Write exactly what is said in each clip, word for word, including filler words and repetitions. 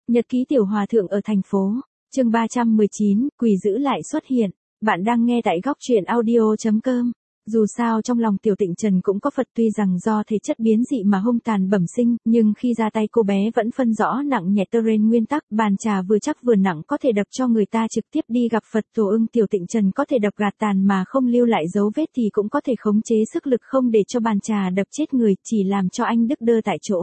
Nhật ký tiểu hòa thượng ở thành phố. Chương ba trăm mười chín, quỷ dữ lại xuất hiện. Bạn đang nghe tại góc truyện audio chấm com. Dù sao trong lòng Tiểu Tịnh Trần cũng có Phật, tuy rằng do thể chất biến dị mà hung tàn bẩm sinh, nhưng khi ra tay cô bé vẫn phân rõ nặng nhẹ terrain nguyên tắc, bàn trà vừa chắc vừa nặng có thể đập cho người ta trực tiếp đi gặp Phật tổ ưng. Tiểu Tịnh Trần có thể đập gạt tàn mà không lưu lại dấu vết thì cũng có thể khống chế sức lực không để cho bàn trà đập chết người, chỉ làm cho anh Đức đơ tại chỗ.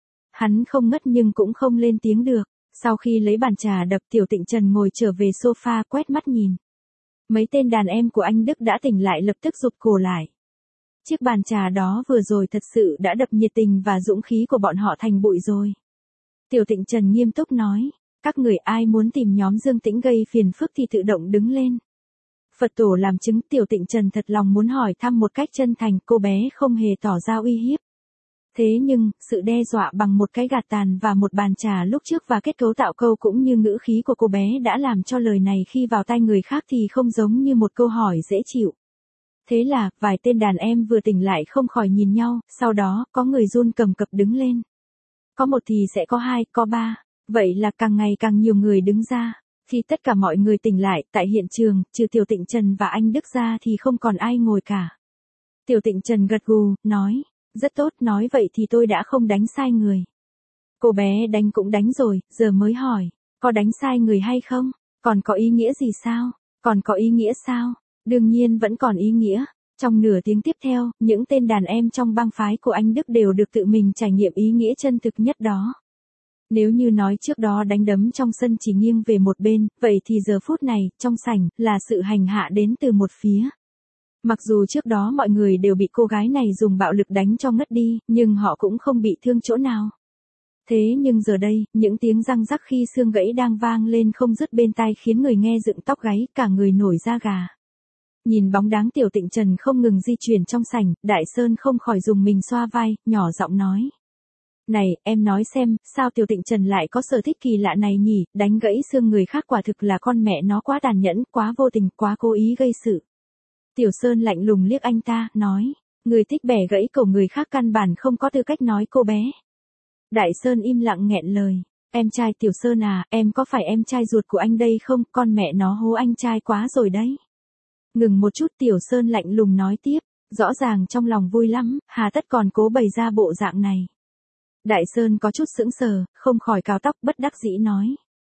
Hắn không ngất nhưng cũng không lên tiếng được. Sau khi lấy bàn trà đập, Tiểu Tịnh Trần ngồi trở về sofa quét mắt nhìn. Mấy tên đàn em của anh Đức đã tỉnh lại lập tức rụt cổ lại. Chiếc bàn trà đó vừa rồi thật sự đã đập nhiệt tình và dũng khí của bọn họ thành bụi rồi. Tiểu Tịnh Trần nghiêm túc nói, các người ai muốn tìm nhóm Dương Tĩnh gây phiền phức thì tự động đứng lên. Phật tổ làm chứng. Tiểu Tịnh Trần thật lòng muốn hỏi thăm một cách chân thành, cô bé không hề tỏ ra uy hiếp. Thế nhưng, sự đe dọa bằng một cái gạt tàn và một bàn trà lúc trước và kết cấu tạo câu cũng như ngữ khí của cô bé đã làm cho lời này khi vào tai người khác thì không giống như một câu hỏi dễ chịu. Thế là, vài tên đàn em vừa tỉnh lại không khỏi nhìn nhau, sau đó, có người run cầm cập đứng lên. Có một thì sẽ có hai, có ba, vậy là càng ngày càng nhiều người đứng ra. Khi tất cả mọi người tỉnh lại, tại hiện trường, trừ Tiểu Tịnh Trần và anh Đức ra thì không còn ai ngồi cả. Tiểu Tịnh Trần gật gù, nói. Rất tốt, nói vậy thì tôi đã không đánh sai người. Cô bé đánh cũng đánh rồi, giờ mới hỏi, có đánh sai người hay không? Còn có ý nghĩa gì sao? Còn có ý nghĩa sao? Đương nhiên vẫn còn ý nghĩa. Trong nửa tiếng tiếp theo, những tên đàn em trong bang phái của anh Đức đều được tự mình trải nghiệm ý nghĩa chân thực nhất đó. Nếu như nói trước đó đánh đấm trong sân chỉ nghiêng về một bên, vậy thì giờ phút này, trong sảnh, là sự hành hạ đến từ một phía. Mặc dù trước đó mọi người đều bị cô gái này dùng bạo lực đánh cho ngất đi, nhưng họ cũng không bị thương chỗ nào. Thế nhưng giờ đây, những tiếng răng rắc khi xương gãy đang vang lên không dứt bên tai khiến người nghe dựng tóc gáy, cả người nổi da gà. Nhìn bóng dáng Tiểu Tịnh Trần không ngừng di chuyển trong sảnh, Đại Sơn không khỏi dùng mình xoa vai, nhỏ giọng nói. Này, em nói xem, sao Tiểu Tịnh Trần lại có sở thích kỳ lạ này nhỉ, đánh gãy xương người khác quả thực là con mẹ nó quá tàn nhẫn, quá vô tình, quá cố ý gây sự. Tiểu Sơn lạnh lùng liếc anh ta, nói, người thích bẻ gãy cổ người khác căn bản không có tư cách nói cô bé. Đại Sơn im lặng nghẹn lời, em trai Tiểu Sơn à, em có phải em trai ruột của anh đây không, con mẹ nó hố anh trai quá rồi đấy. Ngừng một chút, Tiểu Sơn lạnh lùng nói tiếp, rõ ràng trong lòng vui lắm, hà tất còn cố bày ra bộ dạng này. Đại Sơn có chút sững sờ, không khỏi cào tóc bất đắc dĩ nói.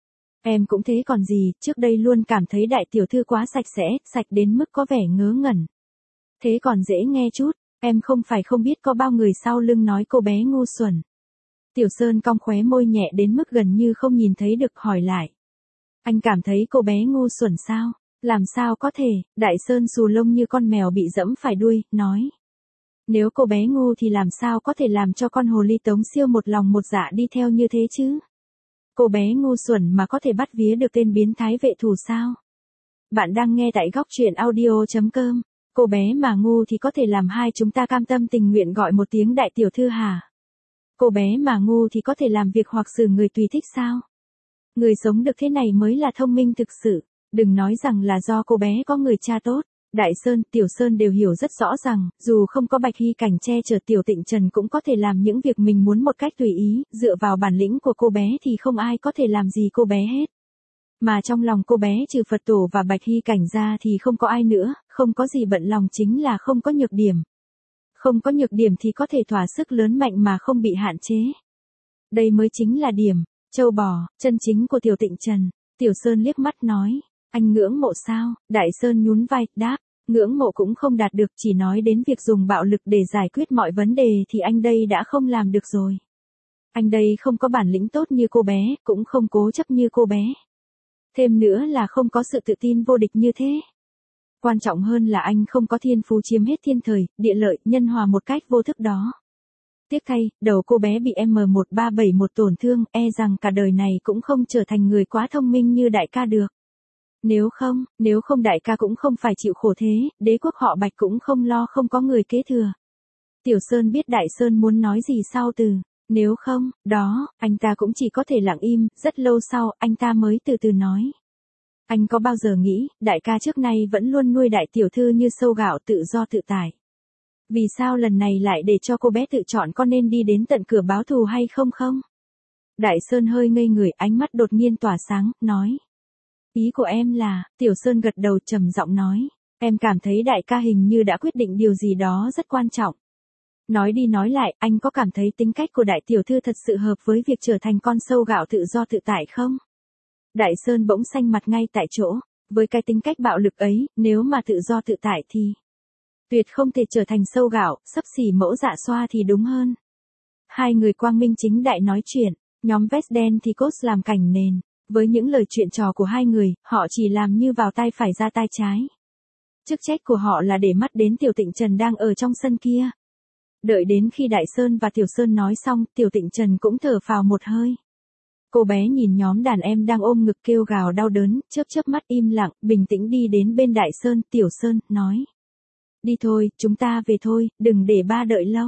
Em cũng thế còn gì, trước đây luôn cảm thấy đại tiểu thư quá sạch sẽ, sạch đến mức có vẻ ngớ ngẩn. Thế còn dễ nghe chút, em không phải không biết có bao người sau lưng nói cô bé ngu xuẩn. Tiểu Sơn cong khóe môi nhẹ đến mức gần như không nhìn thấy được, hỏi lại. Anh cảm thấy cô bé ngu xuẩn sao? Làm sao có thể? Đại Sơn xù lông như con mèo bị dẫm phải đuôi, nói. Nếu cô bé ngu thì làm sao có thể làm cho con hồ ly Tống Siêu một lòng một dạ đi theo như thế chứ? Cô bé ngu xuẩn mà có thể bắt vía được tên biến thái vệ thủ sao? Bạn đang nghe tại góc truyện audio chấm com. Cô bé mà ngu thì có thể làm hai chúng ta cam tâm tình nguyện gọi một tiếng đại tiểu thư hả? Cô bé mà ngu thì có thể làm việc hoặc xử người tùy thích sao? Người sống được thế này mới là thông minh thực sự. Đừng nói rằng là do cô bé có người cha tốt. Đại Sơn, Tiểu Sơn đều hiểu rất rõ rằng, dù không có Bạch Hy Cảnh che chở, Tiểu Tịnh Trần cũng có thể làm những việc mình muốn một cách tùy ý, dựa vào bản lĩnh của cô bé thì không ai có thể làm gì cô bé hết. Mà trong lòng cô bé trừ Phật tổ và Bạch Hy Cảnh ra thì không có ai nữa, không có gì bận lòng chính là không có nhược điểm. Không có nhược điểm thì có thể thỏa sức lớn mạnh mà không bị hạn chế. Đây mới chính là điểm, châu bò, chân chính của Tiểu Tịnh Trần. Tiểu Sơn liếc mắt nói. Anh ngưỡng mộ sao? Đại Sơn nhún vai, đáp, ngưỡng mộ cũng không đạt được, chỉ nói đến việc dùng bạo lực để giải quyết mọi vấn đề thì anh đây đã không làm được rồi. Anh đây không có bản lĩnh tốt như cô bé, cũng không cố chấp như cô bé. Thêm nữa là không có sự tự tin vô địch như thế. Quan trọng hơn là anh không có thiên phú chiếm hết thiên thời, địa lợi, nhân hòa một cách vô thức đó. Tiếc thay, đầu cô bé bị M một ba bảy một tổn thương, e rằng cả đời này cũng không trở thành người quá thông minh như đại ca được. Nếu không, nếu không đại ca cũng không phải chịu khổ thế, đế quốc họ Bạch cũng không lo không có người kế thừa. Tiểu Sơn biết Đại Sơn muốn nói gì sau từ, nếu không, đó, anh ta cũng chỉ có thể lặng im, rất lâu sau, anh ta mới từ từ nói. Anh có bao giờ nghĩ, đại ca trước nay vẫn luôn nuôi đại tiểu thư như sâu gạo tự do tự tại. Vì sao lần này lại để cho cô bé tự chọn có nên đi đến tận cửa báo thù hay không không? Đại Sơn hơi ngây người, ánh mắt đột nhiên tỏa sáng, nói. Ý của em là, Tiểu Sơn gật đầu trầm giọng nói. Em cảm thấy đại ca hình như đã quyết định điều gì đó rất quan trọng. Nói đi nói lại, anh có cảm thấy tính cách của đại tiểu thư thật sự hợp với việc trở thành con sâu gạo tự do tự tại không? Đại Sơn bỗng xanh mặt ngay tại chỗ. Với cái tính cách bạo lực ấy, nếu mà tự do tự tại thì tuyệt không thể trở thành sâu gạo, xấp xỉ mẫu dạ xoa thì đúng hơn. Hai người quang minh chính đại nói chuyện, nhóm vest đen thì cốt làm cảnh nền. Với những lời chuyện trò của hai người, họ chỉ làm như vào tai phải ra tai trái. Chức trách của họ là để mắt đến Tiểu Tịnh Trần đang ở trong sân kia. Đợi đến khi Đại Sơn và Tiểu Sơn nói xong, Tiểu Tịnh Trần cũng thở phào một hơi. Cô bé nhìn nhóm đàn em đang ôm ngực kêu gào đau đớn, chớp chớp mắt im lặng, bình tĩnh đi đến bên Đại Sơn, Tiểu Sơn, nói. Đi thôi, chúng ta về thôi, đừng để ba đợi lâu.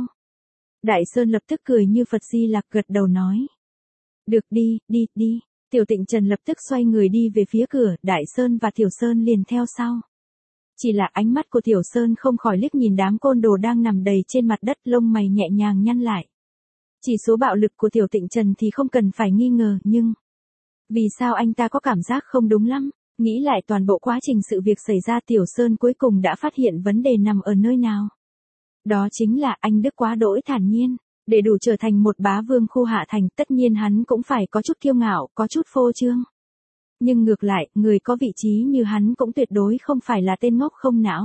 Đại Sơn lập tức cười như Phật Di Lặc gật đầu nói. Được đi, đi, đi. Tiểu Tịnh Trần lập tức xoay người đi về phía cửa, Đại Sơn và Tiểu Sơn liền theo sau. Chỉ là ánh mắt của Tiểu Sơn không khỏi liếc nhìn đám côn đồ đang nằm đầy trên mặt đất, lông mày nhẹ nhàng nhăn lại. Chỉ số bạo lực của Tiểu Tịnh Trần thì không cần phải nghi ngờ, nhưng vì sao anh ta có cảm giác không đúng lắm? Nghĩ lại toàn bộ quá trình sự việc xảy ra, Tiểu Sơn cuối cùng đã phát hiện vấn đề nằm ở nơi nào. Đó chính là anh Đức quá đỗi thản nhiên. Để đủ trở thành một bá vương khu hạ thành, tất nhiên hắn cũng phải có chút kiêu ngạo, có chút phô trương. Nhưng ngược lại, người có vị trí như hắn cũng tuyệt đối không phải là tên ngốc không não.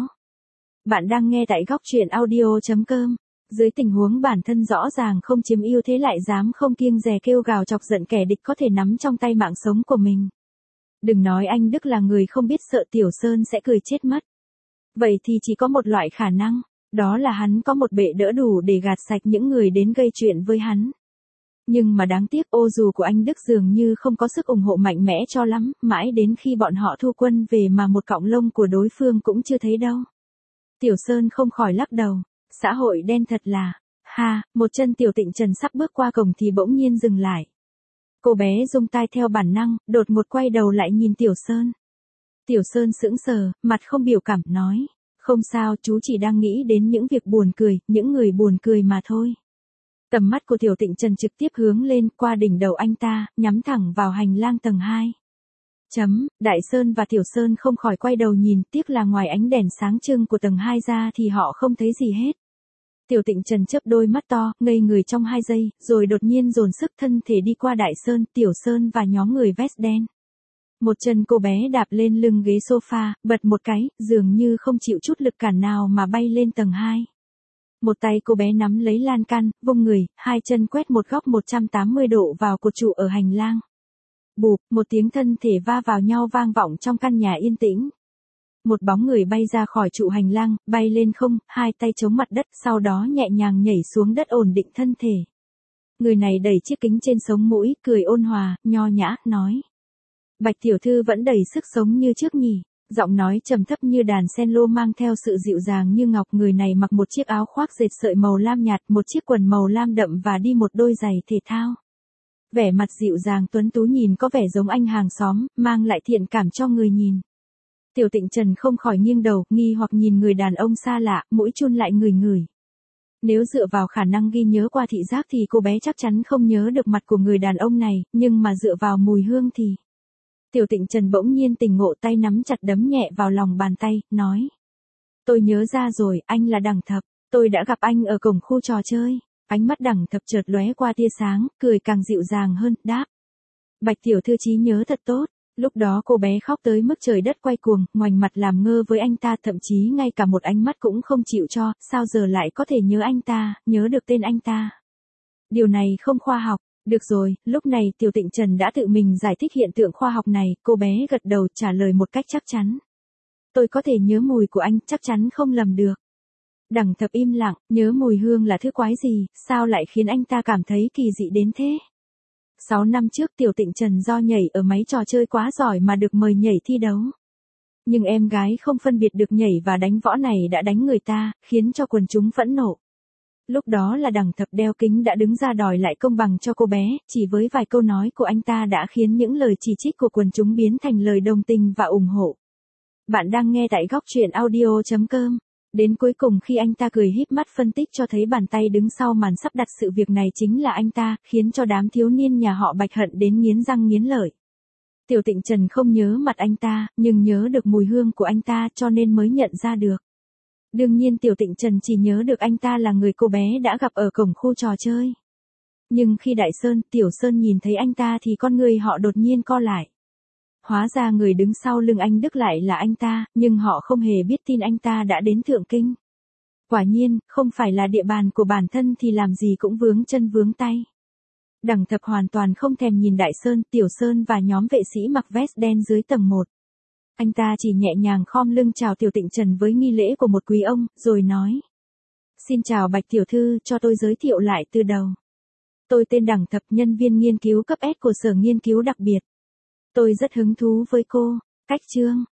Bạn đang nghe tại góc truyện audio chấm com. Dưới tình huống bản thân rõ ràng không chiếm ưu thế lại dám không kiêng dè kêu gào chọc giận kẻ địch có thể nắm trong tay mạng sống của mình. Đừng nói anh Đức là người không biết sợ, Tiểu Sơn sẽ cười chết mất. Vậy thì chỉ có một loại khả năng. Đó là hắn có một bệ đỡ đủ để gạt sạch những người đến gây chuyện với hắn. Nhưng mà đáng tiếc ô dù của anh Đức dường như không có sức ủng hộ mạnh mẽ cho lắm, mãi đến khi bọn họ thu quân về mà một cọng lông của đối phương cũng chưa thấy đâu. Tiểu Sơn không khỏi lắc đầu, xã hội đen thật là, ha, một chân Tiểu Tịnh Trần sắp bước qua cổng thì bỗng nhiên dừng lại. Cô bé rung tai theo bản năng, đột ngột quay đầu lại nhìn Tiểu Sơn. Tiểu Sơn sững sờ, mặt không biểu cảm, nói. Không sao, chú chỉ đang nghĩ đến những việc buồn cười, những người buồn cười mà thôi. Tầm mắt của Tiểu Tịnh Trần trực tiếp hướng lên qua đỉnh đầu anh ta, nhắm thẳng vào hành lang tầng hai. Chấm, Đại Sơn và Tiểu Sơn không khỏi quay đầu nhìn, tiếc là ngoài ánh đèn sáng trưng của tầng hai ra thì họ không thấy gì hết. Tiểu Tịnh Trần chớp đôi mắt to, ngây người trong hai giây, rồi đột nhiên dồn sức thân thể đi qua Đại Sơn, Tiểu Sơn và nhóm người vest đen. Một chân cô bé đạp lên lưng ghế sofa, bật một cái, dường như không chịu chút lực cản nào mà bay lên tầng hai. Một tay cô bé nắm lấy lan can, vung người, hai chân quét một góc một trăm tám mươi độ vào cột trụ ở hành lang. Bụp, một tiếng thân thể va vào nhau vang vọng trong căn nhà yên tĩnh. Một bóng người bay ra khỏi trụ hành lang, bay lên không, hai tay chống mặt đất, sau đó nhẹ nhàng nhảy xuống đất ổn định thân thể. Người này đẩy chiếc kính trên sống mũi, cười ôn hòa, nho nhã, nói. Bạch tiểu thư vẫn đầy sức sống như trước nhỉ. Giọng nói trầm thấp như đàn sen lô mang theo sự dịu dàng như ngọc. Người này mặc một chiếc áo khoác dệt sợi màu lam nhạt, một chiếc quần màu lam đậm và đi một đôi giày thể thao. Vẻ mặt dịu dàng tuấn tú nhìn có vẻ giống anh hàng xóm, mang lại thiện cảm cho người nhìn. Tiểu Tịnh Trần không khỏi nghiêng đầu, nghi hoặc nhìn người đàn ông xa lạ, mũi chun lại ngửi ngửi. Nếu dựa vào khả năng ghi nhớ qua thị giác thì cô bé chắc chắn không nhớ được mặt của người đàn ông này, nhưng mà dựa vào mùi hương thì... Tiểu Tịnh Trần bỗng nhiên tỉnh ngộ, tay nắm chặt đấm nhẹ vào lòng bàn tay, nói. Tôi nhớ ra rồi, anh là Đằng Thập, tôi đã gặp anh ở cổng khu trò chơi. Ánh mắt Đằng Thập chợt lóe qua tia sáng, cười càng dịu dàng hơn, đáp. Bạch tiểu thư trí nhớ thật tốt. Lúc đó cô bé khóc tới mức trời đất quay cuồng, ngoảnh mặt làm ngơ với anh ta, thậm chí ngay cả một ánh mắt cũng không chịu cho, sao giờ lại có thể nhớ anh ta, nhớ được tên anh ta. Điều này không khoa học. Được rồi, lúc này Tiểu Tịnh Trần đã tự mình giải thích hiện tượng khoa học này, cô bé gật đầu trả lời một cách chắc chắn. Tôi có thể nhớ mùi của anh, chắc chắn không lầm được. Đằng Thập im lặng, nhớ mùi hương là thứ quái gì, sao lại khiến anh ta cảm thấy kỳ dị đến thế? Sáu năm trước Tiểu Tịnh Trần do nhảy ở máy trò chơi quá giỏi mà được mời nhảy thi đấu. Nhưng em gái không phân biệt được nhảy và đánh võ này đã đánh người ta, khiến cho quần chúng phẫn nộ. Lúc đó là Đằng Thập đeo kính đã đứng ra đòi lại công bằng cho cô bé, chỉ với vài câu nói của anh ta đã khiến những lời chỉ trích của quần chúng biến thành lời đồng tình và ủng hộ. Bạn đang nghe tại góc truyện audio chấm com. Đến cuối cùng khi anh ta cười híp mắt phân tích cho thấy bàn tay đứng sau màn sắp đặt sự việc này chính là anh ta, khiến cho đám thiếu niên nhà họ Bạch hận đến nghiến răng nghiến lợi. Tiểu Tịnh Trần không nhớ mặt anh ta, nhưng nhớ được mùi hương của anh ta cho nên mới nhận ra được. Đương nhiên Tiểu Tịnh Trần chỉ nhớ được anh ta là người cô bé đã gặp ở cổng khu trò chơi. Nhưng khi Đại Sơn, Tiểu Sơn nhìn thấy anh ta thì con người họ đột nhiên co lại. Hóa ra người đứng sau lưng anh Đức lại là anh ta, nhưng họ không hề biết tin anh ta đã đến Thượng Kinh. Quả nhiên, không phải là địa bàn của bản thân thì làm gì cũng vướng chân vướng tay. Đằng Thập hoàn toàn không thèm nhìn Đại Sơn, Tiểu Sơn và nhóm vệ sĩ mặc vest đen dưới tầng một. Anh ta chỉ nhẹ nhàng khom lưng chào Tiểu Tịnh Trần với nghi lễ của một quý ông, rồi nói. Xin chào Bạch Tiểu Thư, cho tôi giới thiệu lại từ đầu. Tôi tên Đằng Thập, nhân viên nghiên cứu cấp S của Sở Nghiên cứu Đặc biệt. Tôi rất hứng thú với cô. Cách chương.